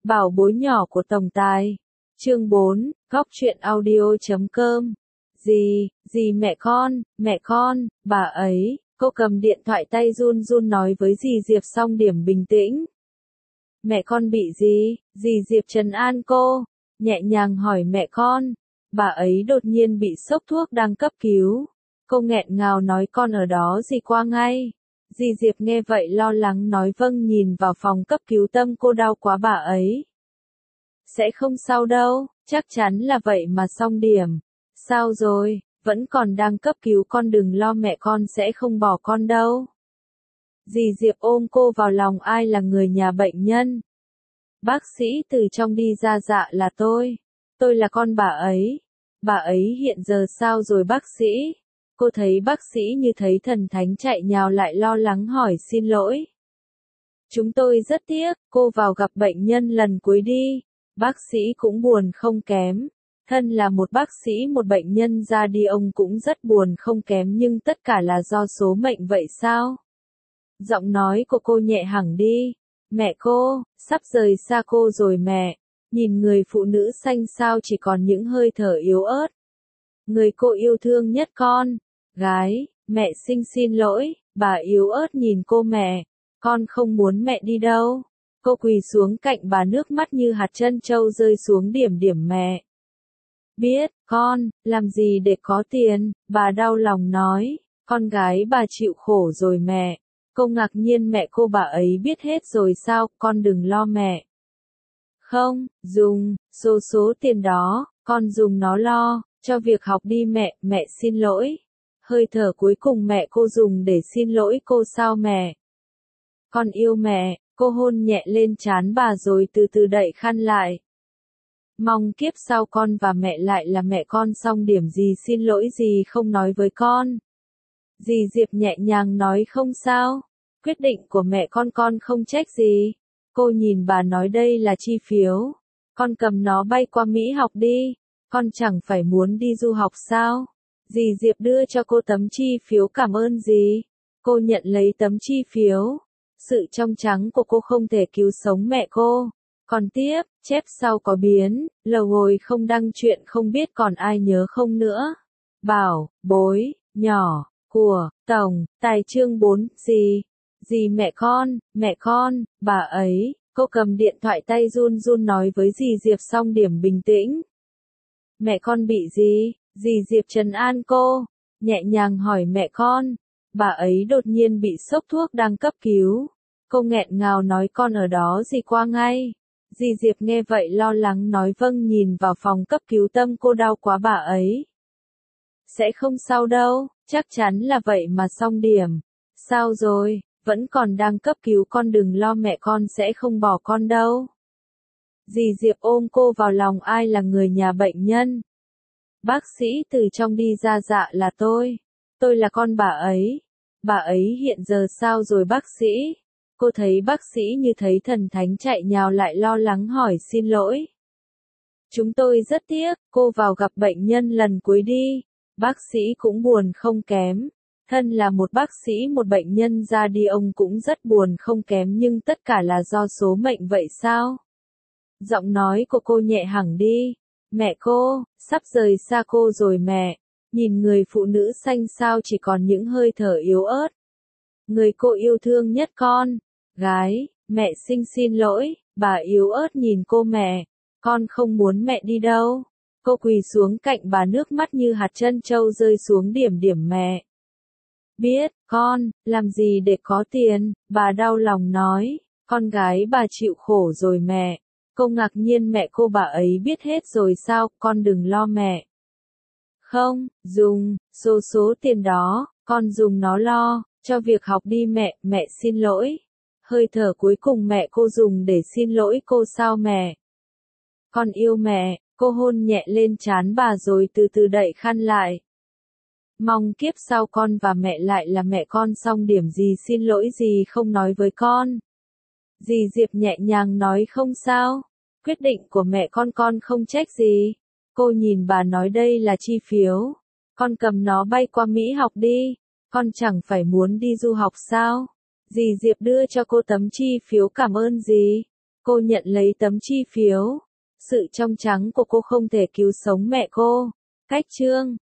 Bảo bối nhỏ của tổng tài. Chương 4, góc truyện audio.com. Dì mẹ con, bà ấy, cô cầm điện thoại tay run run nói với dì Diệp xong điểm bình tĩnh. Mẹ con bị gì? Dì Diệp trấn an cô, nhẹ nhàng hỏi mẹ con. Bà ấy đột nhiên bị sốc thuốc đang cấp cứu. Cô nghẹn ngào nói con ở đó dì qua ngay. Dì Diệp nghe vậy lo lắng nói vâng nhìn vào phòng cấp cứu tâm cô đau quá bà ấy. Sẽ không sao đâu, chắc chắn là vậy mà xong điểm. Sao rồi, vẫn còn đang cấp cứu con đừng lo mẹ con sẽ không bỏ con đâu. Dì Diệp ôm cô vào lòng ai là người nhà bệnh nhân. Bác sĩ từ trong đi ra dạ là tôi là con bà ấy. Bà ấy hiện giờ sao rồi bác sĩ? Cô thấy bác sĩ như thấy thần thánh chạy nhào lại lo lắng hỏi xin lỗi. Chúng tôi rất tiếc, cô vào gặp bệnh nhân lần cuối đi. Bác sĩ cũng buồn không kém. Thân là một bác sĩ một bệnh nhân ra đi ông cũng rất buồn không kém nhưng tất cả là do số mệnh vậy sao? Giọng nói của cô nhẹ hẳn đi. Mẹ cô, sắp rời xa cô rồi mẹ. Nhìn người phụ nữ xanh xao chỉ còn những hơi thở yếu ớt. Người cô yêu thương nhất con. Gái, mẹ xin lỗi, bà yếu ớt nhìn cô mẹ. Con không muốn mẹ đi đâu. Cô quỳ xuống cạnh bà nước mắt như hạt trân châu rơi xuống điểm mẹ. Biết, con, làm gì để có tiền, bà đau lòng nói. Con gái bà chịu khổ rồi mẹ. Cô ngạc nhiên mẹ cô bà ấy biết hết rồi sao, con đừng lo mẹ. Không, dùng, số tiền đó, con dùng nó lo, cho việc học đi mẹ xin lỗi. Hơi thở cuối cùng mẹ cô dùng để xin lỗi cô sao mẹ. Con yêu mẹ, cô hôn nhẹ lên trán bà rồi từ từ đậy khăn lại. Mong kiếp sau con và mẹ lại là mẹ con xong điểm gì xin lỗi gì không nói với con. Dì Diệp nhẹ nhàng nói không sao, quyết định của mẹ con không trách gì. Cô nhìn bà nói đây là chi phiếu, con cầm nó bay qua Mỹ học đi, con chẳng phải muốn đi du học sao. Dì Diệp đưa cho cô tấm chi phiếu cảm ơn dì. Cô nhận lấy tấm chi phiếu. Sự trong trắng của cô không thể cứu sống mẹ cô. Còn tiếp, chép sau có biến, lầu hồi không đăng chuyện không biết còn ai nhớ không nữa. Bảo, bối, nhỏ, của, tổng, tài chương 4, dì mẹ con, bà ấy, cô cầm điện thoại tay run run nói với dì Diệp xong điểm bình tĩnh. Mẹ con bị gì? Dì Diệp trấn an cô, nhẹ nhàng hỏi mẹ con. Bà ấy đột nhiên bị sốc thuốc đang cấp cứu. Cô nghẹn ngào nói con ở đó dì qua ngay. Dì Diệp nghe vậy lo lắng nói vâng nhìn vào phòng cấp cứu tâm cô đau quá bà ấy. Sẽ không sao đâu, chắc chắn là vậy mà xong điểm. Sao rồi, vẫn còn đang cấp cứu con đừng lo mẹ con sẽ không bỏ con đâu. Dì Diệp ôm cô vào lòng ai là người nhà bệnh nhân. Bác sĩ từ trong đi ra dạ là tôi là con bà ấy. Bà ấy hiện giờ sao rồi bác sĩ? Cô thấy bác sĩ như thấy thần thánh chạy nhào lại lo lắng hỏi xin lỗi. Chúng tôi rất tiếc, cô vào gặp bệnh nhân lần cuối đi. Bác sĩ cũng buồn không kém. Thân là một bác sĩ một bệnh nhân ra đi ông cũng rất buồn không kém nhưng tất cả là do số mệnh vậy sao? Giọng nói của cô nhẹ hẳn đi. Mẹ cô, sắp rời xa cô rồi mẹ. Nhìn người phụ nữ xanh xao chỉ còn những hơi thở yếu ớt. Người cô yêu thương nhất con. Gái, mẹ xin lỗi, bà yếu ớt nhìn cô mẹ. Con không muốn mẹ đi đâu. Cô quỳ xuống cạnh bà nước mắt như hạt trân châu rơi xuống điểm mẹ. Biết, con, làm gì để có tiền, bà đau lòng nói. Con gái bà chịu khổ rồi mẹ. Cô ngạc nhiên mẹ cô bà ấy biết hết rồi sao, con đừng lo mẹ. Không, dùng, số tiền đó, con dùng nó lo, cho việc học đi mẹ xin lỗi. Hơi thở cuối cùng mẹ cô dùng để xin lỗi cô sao mẹ. Con yêu mẹ, cô hôn nhẹ lên trán bà rồi từ từ đậy khăn lại. Mong kiếp sau con và mẹ lại là mẹ con xong điểm gì xin lỗi gì không nói với con. Dì Diệp nhẹ nhàng nói không sao, quyết định của mẹ con không trách gì. Cô nhìn bà nói đây là chi phiếu, con cầm nó bay qua Mỹ học đi, con chẳng phải muốn đi du học sao. Dì Diệp đưa cho cô tấm chi phiếu cảm ơn dì. Cô nhận lấy tấm chi phiếu. Sự trong trắng của cô không thể cứu sống mẹ cô. Cách chương